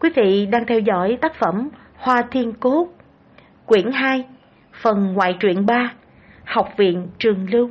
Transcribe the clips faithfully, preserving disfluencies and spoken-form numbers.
Quý vị đang theo dõi tác phẩm Hoa Thiên Cốt, quyển hai, phần ngoại truyện ba, Học viện Trường Lưu.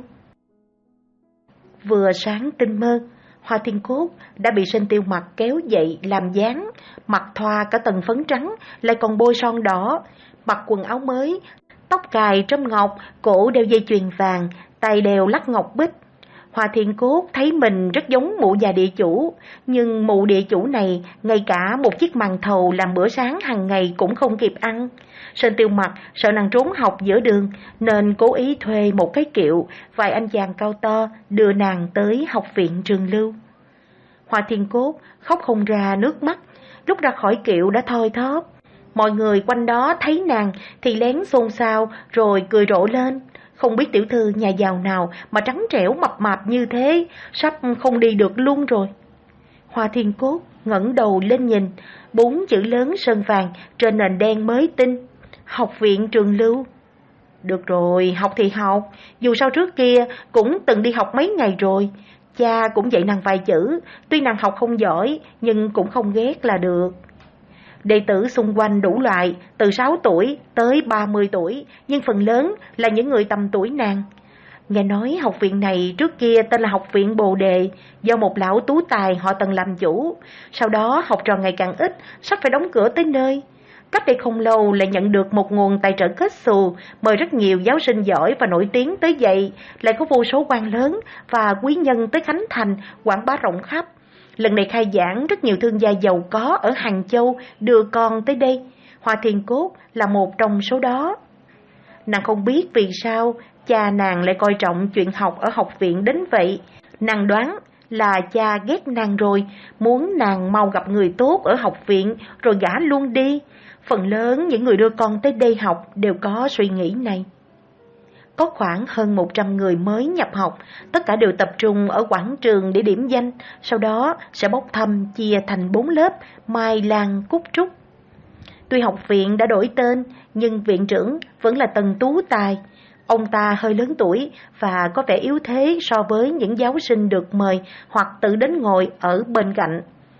Vừa sáng tinh mơ, Hoa Thiên Cốt đã bị Sơn Tiêu Mặc kéo dậy làm dáng, mặt thoa cả tầng phấn trắng, lại còn bôi son đỏ, mặc quần áo mới, tóc cài trâm ngọc, cổ đeo dây chuyền vàng, tay đeo lắc ngọc bích. Hoa Thiên Cốt thấy mình rất giống mụ già địa chủ, nhưng mụ địa chủ này ngay cả một chiếc màn thầu làm bữa sáng hàng ngày cũng không kịp ăn. Sơn Tiêu Mặc sợ nàng trốn học giữa đường nên cố ý thuê một cái kiệu, vài anh chàng cao to đưa nàng tới học viện Trường Lưu. Hoa Thiên Cốt khóc không ra nước mắt, lúc ra khỏi kiệu đã thoi thóp. Mọi người quanh đó thấy nàng thì lén xôn xao rồi cười rộ lên. Không biết tiểu thư nhà giàu nào mà trắng trẻo mập mạp như thế, sắp không đi được luôn rồi. Hoa Thiên Cốt ngẩng đầu lên nhìn, bốn chữ lớn sơn vàng trên nền đen mới tinh: Học viện Trường Lưu. Được rồi, học thì học, dù sao trước kia cũng từng đi học mấy ngày rồi. Cha cũng dạy nàng vài chữ, tuy nàng học không giỏi nhưng cũng không ghét là được. Đệ tử xung quanh đủ loại, từ sáu tuổi tới ba mươi tuổi, nhưng phần lớn là những người tầm tuổi nàng. Nghe nói học viện này trước kia tên là Học viện Bồ Đề, do một lão tú tài họ Tần làm chủ. Sau đó học trò ngày càng ít, sắp phải đóng cửa tới nơi. Cách đây không lâu lại nhận được một nguồn tài trợ kết xù, mời rất nhiều giáo sinh giỏi và nổi tiếng tới dạy, lại có vô số quan lớn và quý nhân tới Khánh Thành quảng bá rộng khắp. Lần này khai giảng, rất nhiều thương gia giàu có ở Hàng Châu đưa con tới đây. Hoa Thiên Cốt là một trong số đó. Nàng không biết vì sao cha nàng lại coi trọng chuyện học ở học viện đến vậy. Nàng đoán là cha ghét nàng rồi, muốn nàng mau gặp người tốt ở học viện rồi gả luôn đi. Phần lớn những người đưa con tới đây học đều có suy nghĩ này. Có khoảng hơn một trăm người mới nhập học, tất cả đều tập trung ở quảng trường để điểm danh, sau đó sẽ bốc thăm chia thành bốn lớp, Mai Lan Cúc Trúc. Tuy học viện đã đổi tên, nhưng viện trưởng vẫn là Tần Tú Tài. Ông ta hơi lớn tuổi và có vẻ yếu thế so với những giáo sinh được mời hoặc tự đến ngồi ở bên cạnh.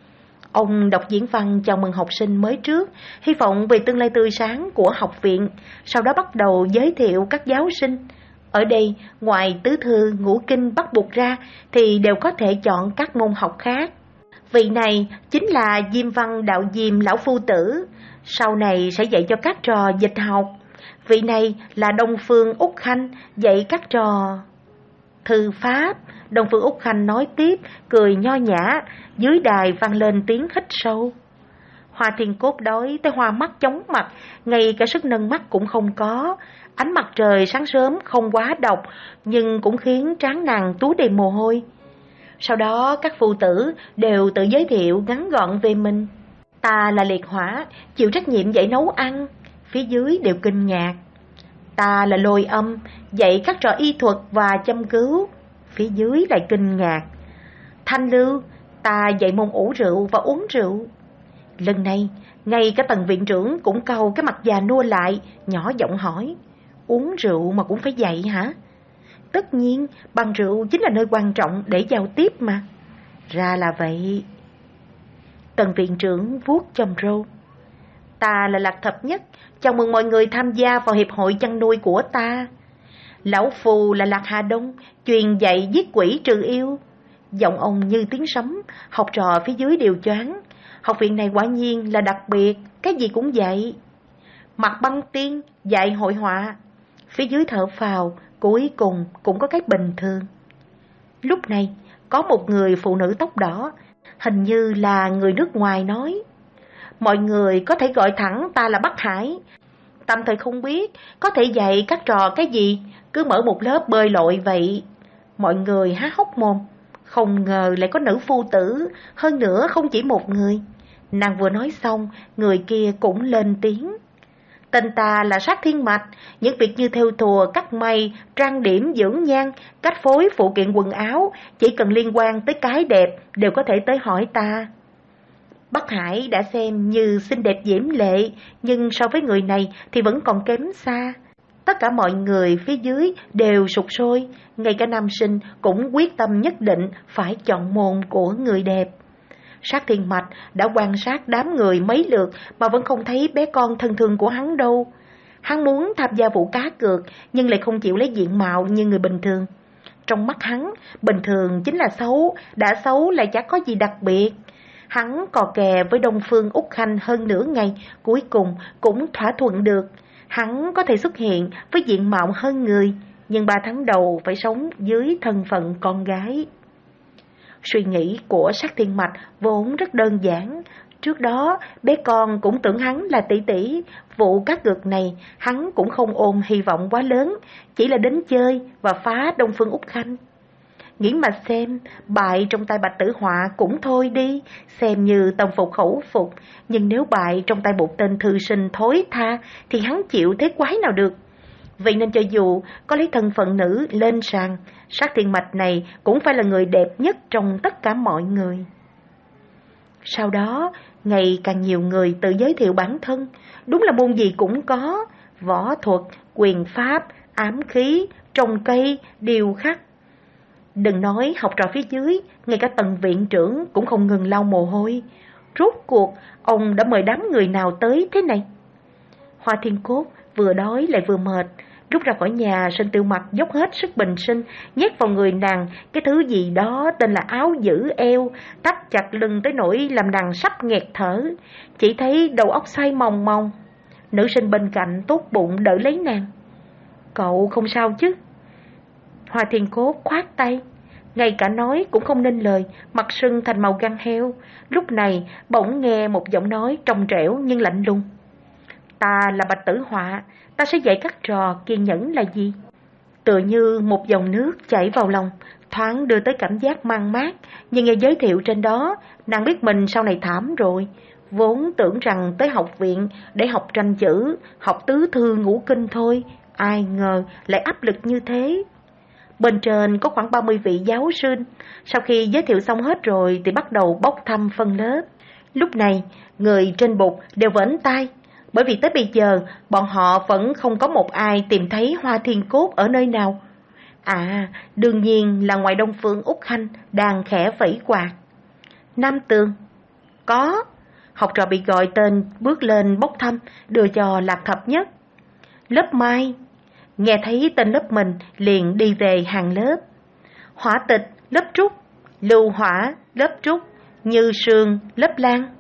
Ông đọc diễn văn chào mừng học sinh mới trước, hy vọng về tương lai tươi sáng của học viện, sau đó bắt đầu giới thiệu các giáo sinh. Ở đây, ngoài tứ thư, ngũ kinh bắt buộc ra, thì đều có thể chọn các môn học khác. Vị này chính là Diêm Văn Đạo Diêm Lão Phu Tử, sau này sẽ dạy cho các trò dịch học. Vị này là Đông Phương Úc Khanh, dạy các trò thư pháp. Đông Phương Úc Khanh nói tiếp, cười nho nhã, dưới đài vang lên tiếng hít sâu. Hoa Thiên Cốt đói tới hoa mắt chóng mặt, ngay cả sức nâng mắt cũng không có. Ánh mặt trời sáng sớm không quá độc, nhưng cũng khiến trán nàng túa đầy mồ hôi. Sau đó các phu tử đều tự giới thiệu ngắn gọn về mình. Ta là liệt hỏa, chịu trách nhiệm dạy nấu ăn. Phía dưới đều kinh ngạc. Ta là lôi âm, dạy các trò y thuật và châm cứu. Phía dưới lại kinh ngạc. Thanh lưu, ta dạy môn ủ rượu và uống rượu. Lần này, ngay cả Tần viện trưởng cũng cau cái mặt già nua lại, nhỏ giọng hỏi: Uống rượu mà cũng phải dạy hả? Tất nhiên, bằng rượu chính là nơi quan trọng để giao tiếp mà. Ra là vậy. Tần viện trưởng vuốt chòm râu. Ta là Lạc Thập Nhất, chào mừng mọi người tham gia vào hiệp hội chăn nuôi của ta. Lão Phù là Lạc Hà Đông, truyền dạy giết quỷ trừ yêu. Giọng ông như tiếng sấm, học trò phía dưới đều choáng. Học viện này quả nhiên là đặc biệt, cái gì cũng dạy. Mặt Băng Tiên dạy hội họa. Phía dưới thở phào, cuối cùng cũng có cái bình thường. Lúc này, có một người phụ nữ tóc đỏ, hình như là người nước ngoài nói: Mọi người có thể gọi thẳng ta là Bắc Hải. Tạm thời không biết có thể dạy các trò cái gì, cứ mở một lớp bơi lội vậy. Mọi người há hốc mồm, không ngờ lại có nữ phu tử, hơn nữa không chỉ một người. Nàng vừa nói xong, người kia cũng lên tiếng. Tên ta là Sát Thiên Mạch, những việc như thêu thùa, cắt may, trang điểm, dưỡng nhan, cách phối phụ kiện quần áo, chỉ cần liên quan tới cái đẹp đều có thể tới hỏi ta. Bắc Hải đã xem như xinh đẹp diễm lệ, nhưng so với người này thì vẫn còn kém xa. Tất cả mọi người phía dưới đều sục sôi, ngay cả nam sinh cũng quyết tâm nhất định phải chọn môn của người đẹp. Sát Thiên Mạch đã quan sát đám người mấy lượt mà vẫn không thấy bé con thân thương của hắn đâu. Hắn muốn tham gia vụ cá cược nhưng lại không chịu lấy diện mạo như người bình thường. Trong mắt hắn, bình thường chính là xấu, đã xấu lại chả có gì đặc biệt. Hắn cò kè với Đông Phương Úc Khanh hơn nửa ngày, cuối cùng cũng thỏa thuận được. Hắn có thể xuất hiện với diện mạo hơn người, nhưng ba tháng đầu phải sống dưới thân phận con gái. Suy nghĩ của Sát Thiên Mạch vốn rất đơn giản. Trước đó, bé con cũng tưởng hắn là tỷ tỷ. Vụ cá cược này, hắn cũng không ôm hy vọng quá lớn, chỉ là đến chơi và phá Đông Phương Úc Khanh. Nghĩ mà xem, bại trong tay Bạch Tử Họa cũng thôi đi, xem như tâm phục khẩu phục. Nhưng nếu bại trong tay một tên thư sinh thối tha, thì hắn chịu thế quái nào được. Vậy nên cho dù có lấy thân phận nữ lên sàn, Sát Thiên Mạch này cũng phải là người đẹp nhất trong tất cả mọi người. Sau đó, ngày càng nhiều người tự giới thiệu bản thân, đúng là môn gì cũng có, võ thuật, quyền pháp, ám khí, trồng cây, điêu khắc. Đừng nói học trò phía dưới, ngay cả Tần viện trưởng cũng không ngừng lau mồ hôi. Rốt cuộc, ông đã mời đám người nào tới thế này? Hoa Thiên Cốt vừa đói lại vừa mệt, rút ra khỏi nhà, Sơn Tiêu Mặc dốc hết sức bình sinh, nhét vào người nàng cái thứ gì đó tên là áo giữ eo, tách chặt lưng tới nỗi làm nàng sắp nghẹt thở, chỉ thấy đầu óc xoay mòng mòng. Nữ sinh bên cạnh tốt bụng đỡ lấy nàng. Cậu không sao chứ? Hoa Thiên Cốt khoát tay, ngay cả nói cũng không nên lời, mặt sưng thành màu gan heo. Lúc này bỗng nghe một giọng nói trong trẻo nhưng lạnh lùng. Ta là Bạch Tử Họa, ta sẽ dạy các trò kiên nhẫn là gì. Tựa như một dòng nước chảy vào lòng, thoáng đưa tới cảm giác mang mát. Nhưng nghe giới thiệu trên đó, nàng biết mình sau này thảm rồi. Vốn tưởng rằng tới học viện để học tranh chữ, học tứ thư ngũ kinh thôi, ai ngờ lại áp lực như thế. Bên trên có khoảng ba mươi vị giáo sinh, sau khi giới thiệu xong hết rồi thì bắt đầu bốc thăm phân lớp. Lúc này, người trên bục đều vẫn tai, bởi vì tới bây giờ bọn họ vẫn không có một ai tìm thấy Hoa Thiên Cốt ở nơi nào. À, đương nhiên là ngoài Đông Phương Úc Khanh đang khẽ vẫy quạt. Nam Tường, có. Học trò bị gọi tên bước lên bốc thăm, đưa cho Lạc Thập Nhất. Lớp Mai, nghe thấy tên lớp mình liền đi về hàng lớp. Hỏa Tịch, lớp Trúc. Lưu Hỏa, lớp Trúc. Như Sương, lớp Lan.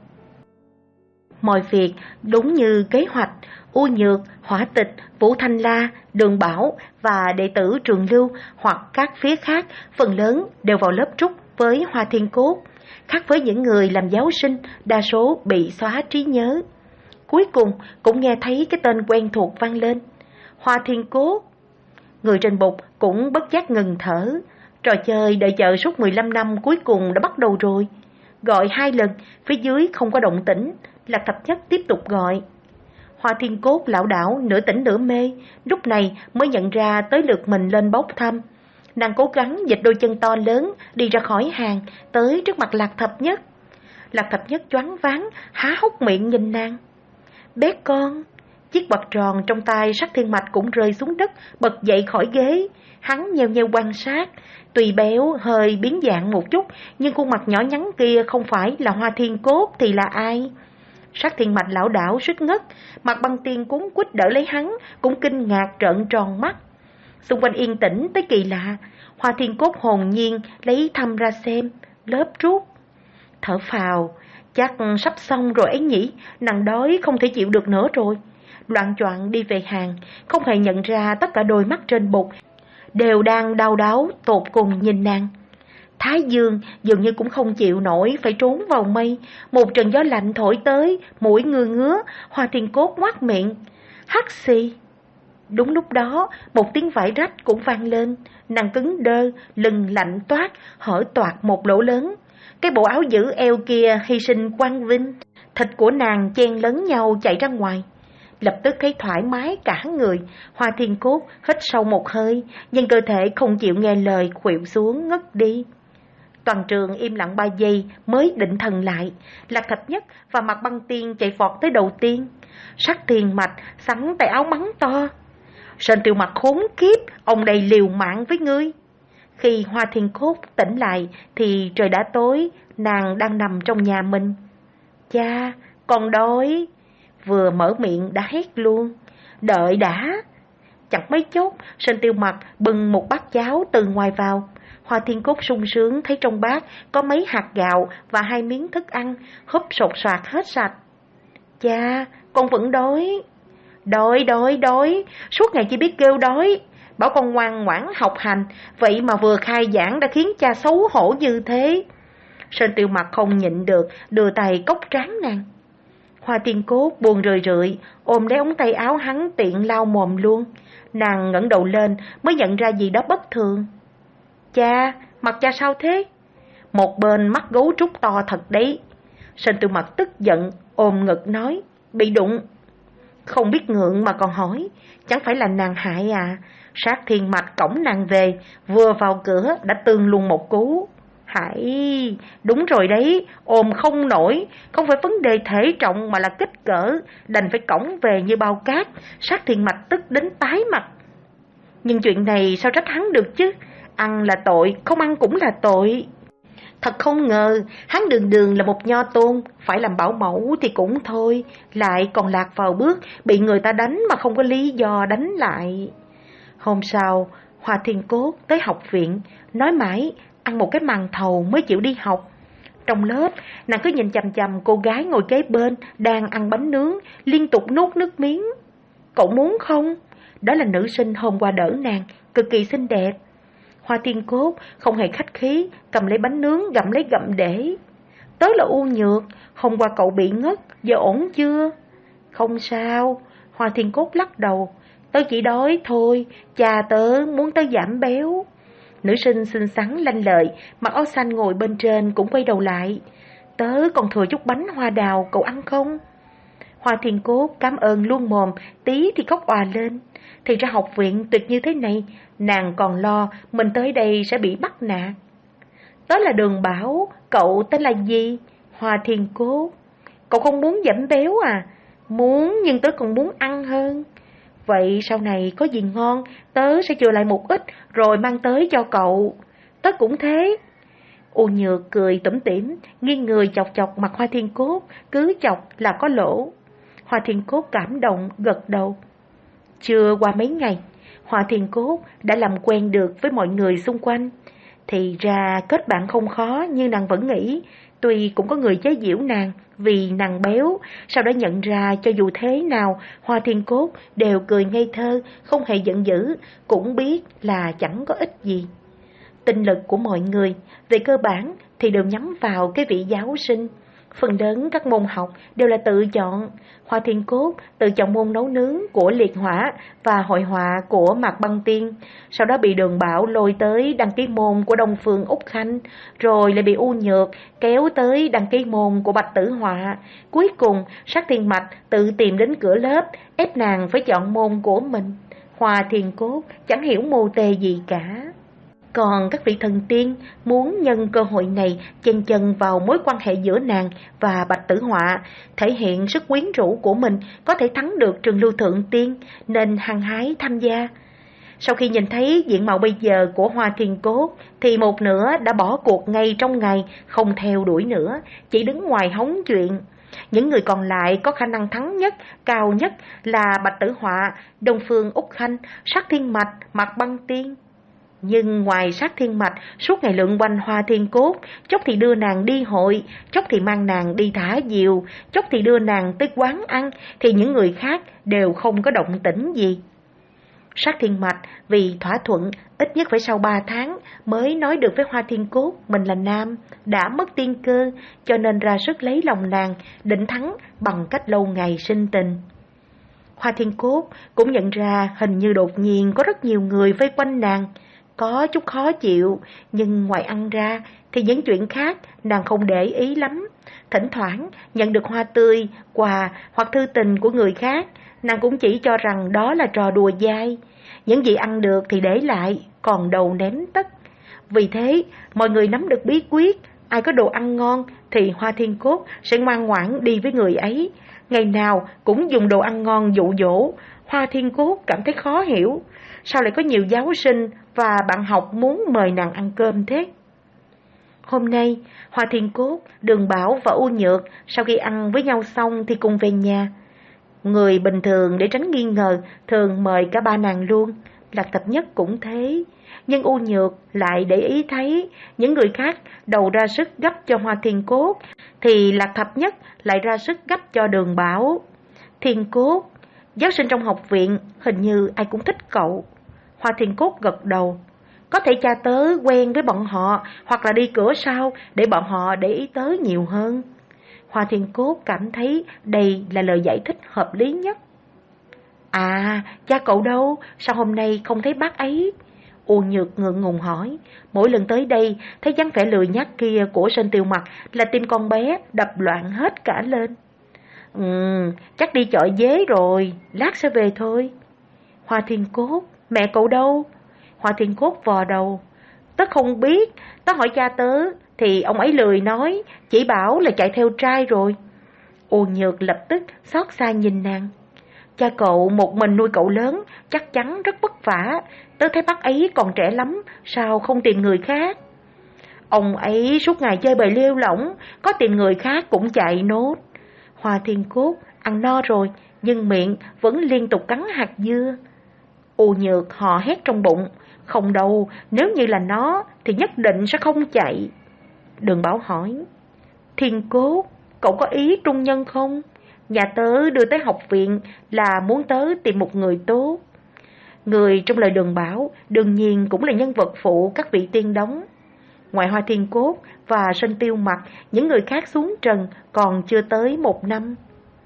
Mọi việc đúng như kế hoạch, U Nhược, Hỏa Tịch, Vũ Thanh La, Đường Bảo và đệ tử Trường Lưu hoặc các phía khác phần lớn đều vào lớp Trúc với Hoa Thiên Cốt. Khác với những người làm giáo sinh, đa số bị xóa trí nhớ. Cuối cùng cũng nghe thấy cái tên quen thuộc vang lên, Hoa Thiên Cốt. Người trên bục cũng bất giác ngừng thở. Trò chơi đợi chờ suốt mười lăm năm cuối cùng đã bắt đầu rồi. Gọi hai lần, phía dưới không có động tĩnh. Lạc Thập Nhất tiếp tục gọi. Hoa Thiên Cốt lảo đảo nửa tỉnh nửa mê, lúc này mới nhận ra tới lượt mình lên bốc thăm. Nàng cố gắng dịch đôi chân to lớn đi ra khỏi hàng, tới trước mặt Lạc Thập Nhất. Lạc Thập Nhất choáng váng, há hốc miệng nhìn nàng. Bé con. Chiếc quạt tròn trong tay Sát Thiên Mạch cũng rơi xuống đất, bật dậy khỏi ghế. Hắn nheo nheo quan sát, tuy béo hơi biến dạng một chút, nhưng khuôn mặt nhỏ nhắn kia không phải là Hoa Thiên Cốt thì là ai? Sát Thiên Mạch lão đảo suýt ngất, Mặt Băng Tiên cuốn quýt đỡ lấy hắn, cũng kinh ngạc trợn tròn mắt. Xung quanh yên tĩnh tới kỳ lạ, Hoa Thiên Cốt hồn nhiên lấy thăm ra xem, lớp Trúc. Thở phào, chắc sắp xong rồi ấy nhỉ, nàng đói không thể chịu được nữa rồi. Loạng choạng đi về hàng, không hề nhận ra tất cả đôi mắt trên bục đều đang đau đáu tột cùng nhìn nàng. Thái dương dường như cũng không chịu nổi, phải trốn vào mây. Một trận gió lạnh thổi tới, mũi ngứa ngứa, Hoa Thiên Cốt ngoác miệng, hắt xì. Đúng lúc đó, một tiếng vải rách cũng vang lên. Nàng cứng đơ, lưng lạnh toát, hở toạc một lỗ lớn. Cái bộ áo giữ eo kia hy sinh quang vinh, thịt của nàng chen lấn nhau chạy ra ngoài. Lập tức thấy thoải mái cả người, Hoa Thiên Cốt hít sâu một hơi, nhưng cơ thể không chịu nghe lời khuỵu xuống ngất đi. Toàn trường im lặng ba giây mới định thần lại. Lạc Thập Nhất và Mặt Băng Tiên chạy vọt tới đầu tiên. Sát Thiên Mạch sắn tay áo mắng to, Sơn Tiêu Mặc khốn kiếp, ông đây liều mạng với ngươi. Khi Hoa Thiên Cốt tỉnh lại thì trời đã tối, nàng đang nằm trong nhà mình. Cha, con đói. Vừa mở miệng đã hét luôn. Đợi đã. Chẳng mấy chốc, Sơn Tiêu Mặc bưng một bát cháo từ ngoài vào. Hoa Thiên Cốt sung sướng thấy trong bát có mấy hạt gạo và hai miếng thức ăn, húp sột soạt hết sạch. Cha, con vẫn đói. Đói, đói, đói, suốt ngày chỉ biết kêu đói. Bảo con ngoan ngoãn học hành, vậy mà vừa khai giảng đã khiến cha xấu hổ như thế. Sơn Tiêu Mặc không nhịn được, đưa tay cốc trán nàng. Hoa Thiên Cốt buồn rười rượi, ôm lấy ống tay áo hắn tiện lau mồm luôn. Nàng ngẩng đầu lên mới nhận ra gì đó bất thường. Cha, mặt cha sao thế? Một bên mắt gấu trúc to thật đấy. Sơn Tiêu Mặc tức giận, ôm ngực nói, bị đụng. Không biết ngượng mà còn hỏi, chẳng phải là nàng hại à? Sát Thiên Mạch cõng nàng về, vừa vào cửa đã tương luôn một cú. Hại, đúng rồi đấy, ôm không nổi, không phải vấn đề thể trọng mà là kích cỡ, đành phải cõng về như bao cát. Sát Thiên Mạch tức đến tái mặt. Nhưng chuyện này sao trách hắn được chứ? Ăn là tội, không ăn cũng là tội. Thật không ngờ, hắn đường đường là một nho tôn, phải làm bảo mẫu thì cũng thôi, lại còn lạc vào bước, bị người ta đánh mà không có lý do đánh lại. Hôm sau, Hoa Thiên Cốt tới học viện, nói mãi, ăn một cái màn thầu mới chịu đi học. Trong lớp, nàng cứ nhìn chằm chằm cô gái ngồi kế bên, đang ăn bánh nướng, liên tục nuốt nước miếng. Cậu muốn không? Đó là nữ sinh hôm qua đỡ nàng, cực kỳ xinh đẹp. Hoa Thiên Cốt không hề khách khí, cầm lấy bánh nướng gặm lấy gặm để. Tớ là U Nhược, hôm qua cậu bị ngất, giờ ổn chưa? Không sao, Hoa Thiên Cốt lắc đầu. Tớ chỉ đói thôi, cha tớ muốn tớ giảm béo. Nữ sinh xinh xắn lanh lợi, mặc áo xanh ngồi bên trên cũng quay đầu lại. Tớ còn thừa chút bánh hoa đào, cậu ăn không? Hoa Thiên Cốt cảm ơn luôn mồm, tí thì khóc òa lên. Thì ra học viện tuyệt như thế này, nàng còn lo mình tới đây sẽ bị bắt nạt. Tớ là Đường Bảo, cậu tên là gì? Hoa Thiên Cốt. Cậu không muốn giảm béo à? Muốn, nhưng tớ còn muốn ăn hơn. Vậy sau này có gì ngon, tớ sẽ chừa lại một ít rồi mang tới cho cậu. Tớ cũng thế. U Nhược cười tủm tỉm, nghiêng người chọc chọc mặt Hoa Thiên Cốt, cứ chọc là có lỗ. Hoa Thiên Cốt cảm động, gật đầu. Chưa qua mấy ngày, Hoa Thiên Cốt đã làm quen được với mọi người xung quanh. Thì ra kết bạn không khó như nàng vẫn nghĩ. Tuy cũng có người chế giễu nàng vì nàng béo, sau đó nhận ra cho dù thế nào, Hoa Thiên Cốt đều cười ngây thơ, không hề giận dữ, cũng biết là chẳng có ích gì. Tinh lực của mọi người, về cơ bản thì đều nhắm vào cái vị giáo sinh. Phần lớn các môn học đều là tự chọn. Hoa Thiên Cốt tự chọn môn nấu nướng của Liệt Hỏa và hội họa của Mạc Băng Tiên, sau đó bị Đường Bảo lôi tới đăng ký môn của Đông Phương Úc Khanh, rồi lại bị U Nhược kéo tới đăng ký môn của Bạch Tử Họa. Cuối cùng Sát Thiên Mạch tự tìm đến cửa lớp, ép nàng phải chọn môn của mình. Hoa Thiên Cốt chẳng hiểu mô tê gì cả. Còn các vị thần tiên muốn nhân cơ hội này chen chân vào mối quan hệ giữa nàng và Bạch Tử Họa, thể hiện sức quyến rũ của mình có thể thắng được Trường Lưu Thượng Tiên, nên hăng hái tham gia. Sau khi nhìn thấy diện mạo bây giờ của Hoa Thiên Cốt, thì một nửa đã bỏ cuộc ngay trong ngày, không theo đuổi nữa, chỉ đứng ngoài hóng chuyện. Những người còn lại có khả năng thắng nhất, cao nhất là Bạch Tử Họa, Đông Phương Úc Khanh, Sát Thiên Mạch, Mạc Băng Tiên. Nhưng ngoài Sát Thiên Mạch suốt ngày lượn quanh Hoa Thiên Cốt, chốc thì đưa nàng đi hội, chốc thì mang nàng đi thả diều, chốc thì đưa nàng tới quán ăn, thì những người khác đều không có động tĩnh gì. Sát Thiên Mạch vì thỏa thuận ít nhất phải sau ba tháng mới nói được với Hoa Thiên Cốt mình là nam, đã mất tiên cơ, cho nên ra sức lấy lòng nàng, định thắng bằng cách lâu ngày sinh tình. Hoa Thiên Cốt cũng nhận ra hình như đột nhiên có rất nhiều người vây quanh nàng, có chút khó chịu, nhưng ngoài ăn ra thì những chuyện khác nàng không để ý lắm. Thỉnh thoảng nhận được hoa tươi, quà hoặc thư tình của người khác, nàng cũng chỉ cho rằng đó là trò đùa dai. Những gì ăn được thì để lại, còn đầu ném tất. Vì thế, mọi người nắm được bí quyết, ai có đồ ăn ngon thì Hoa Thiên Cốt sẽ ngoan ngoãn đi với người ấy. Ngày nào cũng dùng đồ ăn ngon dụ dỗ. Hoa Thiên Cốt cảm thấy khó hiểu, sao lại có nhiều giáo sinh và bạn học muốn mời nàng ăn cơm thế? Hôm nay, Hoa Thiên Cốt, Đường Bảo và U Nhược sau khi ăn với nhau xong thì cùng về nhà. Người bình thường để tránh nghi ngờ thường mời cả ba nàng luôn, Lạc Thập Nhất cũng thế. Nhưng U Nhược lại để ý thấy những người khác đầu ra sức gấp cho Hoa Thiên Cốt, thì Lạc Thập Nhất lại ra sức gấp cho Đường Bảo. Thiên Cốt, giáo sinh trong học viện, hình như ai cũng thích cậu. Hoa Thiên Cốt gật đầu. Có thể cha tớ quen với bọn họ, hoặc là đi cửa sau để bọn họ để ý tớ nhiều hơn. Hoa Thiên Cốt cảm thấy đây là lời giải thích hợp lý nhất. À, cha cậu đâu? Sao hôm nay không thấy bác ấy? U Nhược ngượng ngùng hỏi. Mỗi lần tới đây, thấy dáng vẻ lười nhác kia của Sơn Tiêu Mặc là tim con bé đập loạn hết cả lên. Ừ, chắc đi chợ dế rồi, lát sẽ về thôi. Hoa Thiên Cốt, mẹ cậu đâu? Hoa Thiên Cốt vò đầu. Tớ không biết, tớ hỏi cha tớ, thì ông ấy lười nói, chỉ bảo là chạy theo trai rồi. U Nhược lập tức xót xa nhìn nàng. Cha cậu một mình nuôi cậu lớn, chắc chắn rất vất vả. Tớ thấy bác ấy còn trẻ lắm, sao không tìm người khác? Ông ấy suốt ngày chơi bời lêu lỏng, có tìm người khác cũng chạy nốt. Hoa Thiên Cốt ăn no rồi, nhưng miệng vẫn liên tục cắn hạt dưa. U Nhược hò hét trong bụng. Không đâu, nếu như là nó thì nhất định sẽ không chạy. Đường Bảo hỏi. Thiên Cốt, cậu có ý trung nhân không? Nhà tớ đưa tới học viện là muốn tớ tìm một người tốt. Người trong lời Đường Bảo đương nhiên cũng là nhân vật phụ các vị tiên đóng. Ngoài Hoa Thiên Cốt và Sơn Tiêu Mặc, những người khác xuống trần còn chưa tới một năm.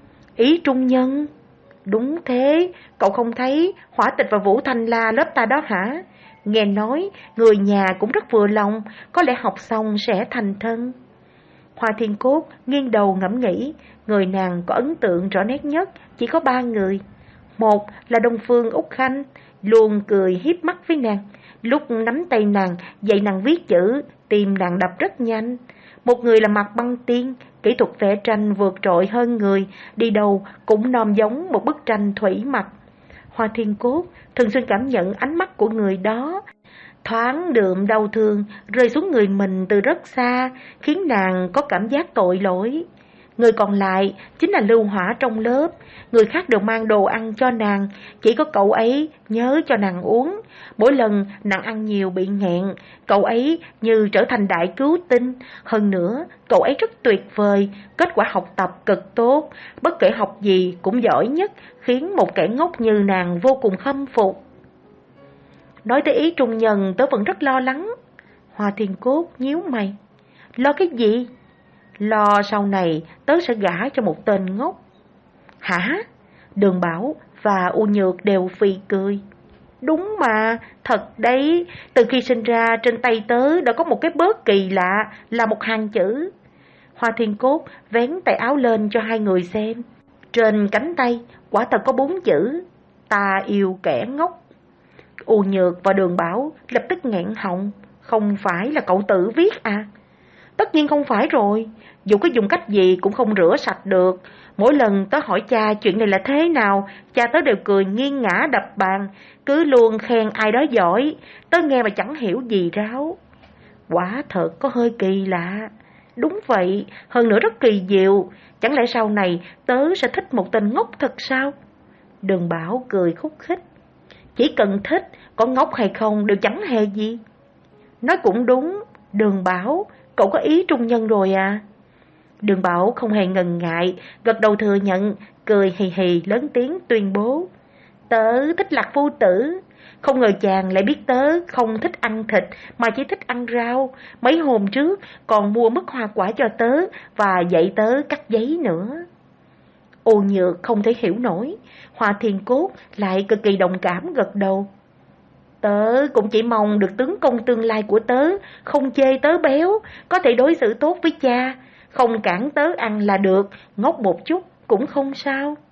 Ý trung nhân? Đúng thế, cậu không thấy Hỏa Tịch và Vũ Thanh La lớp ta đó hả? Nghe nói người nhà cũng rất vừa lòng, có lẽ học xong sẽ thành thân. Hoa Thiên Cốt nghiêng đầu ngẫm nghĩ, người nàng có ấn tượng rõ nét nhất chỉ có ba người. Một là Đông Phương Úc Khanh, luôn cười hiếp mắt với nàng, lúc nắm tay nàng dạy nàng viết chữ, tim nàng đập rất nhanh. Một người là Mạc Băng Tiên, kỹ thuật vẽ tranh vượt trội hơn người, đi đâu cũng nom giống một bức tranh thủy mặc. Hoa Thiên Cốt thường xuyên cảm nhận ánh mắt của người đó, thoáng đượm đau thương rơi xuống người mình từ rất xa, khiến nàng có cảm giác tội lỗi. Người còn lại chính là Lưu Hỏa trong lớp, người khác đều mang đồ ăn cho nàng, chỉ có cậu ấy nhớ cho nàng uống. Mỗi lần nàng ăn nhiều bị nghẹn, cậu ấy như trở thành đại cứu tinh. Hơn nữa, cậu ấy rất tuyệt vời, kết quả học tập cực tốt, bất kể học gì cũng giỏi nhất, khiến một kẻ ngốc như nàng vô cùng khâm phục. Nói tới ý trung nhân, tớ vẫn rất lo lắng. Hoa Thiên Cốt nhíu mày. Lo cái gì? Lo sau này tớ sẽ gả cho một tên ngốc. Hả? Đường Bảo và U Nhược đều phì cười. Đúng mà, thật đấy, từ khi sinh ra trên tay tớ đã có một cái bớt kỳ lạ, là một hàng chữ. Hoa Thiên Cốt vén tay áo lên cho hai người xem. Trên cánh tay quả thật có bốn chữ: ta yêu kẻ ngốc. U Nhược và Đường Bảo lập tức nghẹn họng. Không phải là cậu tự viết à? Tất nhiên không phải rồi, dù có dùng cách gì cũng không rửa sạch được. Mỗi lần tớ hỏi cha chuyện này là thế nào, cha tớ đều cười nghiêng ngã đập bàn, cứ luôn khen ai đó giỏi, tớ nghe mà chẳng hiểu gì ráo. Quả thật có hơi kỳ lạ. Đúng vậy, hơn nữa rất kỳ diệu, chẳng lẽ sau này tớ sẽ thích một tên ngốc thật sao? Đường Bảo cười khúc khích. Chỉ cần thích, có ngốc hay không đều chẳng hề gì. Nói cũng đúng, Đường Bảo, cậu có ý trung nhân rồi à? Đường Bảo không hề ngần ngại, gật đầu thừa nhận, cười hì hì lớn tiếng tuyên bố. Tớ thích Lạc Phu Tử. Không ngờ chàng lại biết tớ không thích ăn thịt mà chỉ thích ăn rau. Mấy hôm trước còn mua mứt hoa quả cho tớ và dạy tớ cắt giấy nữa. U Nhược không thể hiểu nổi, Hoa Thiên Cốt lại cực kỳ đồng cảm gật đầu. Tớ cũng chỉ mong được tướng công tương lai của tớ không chê tớ béo, có thể đối xử tốt với cha, không cản tớ ăn là được, ngốc một chút cũng không sao.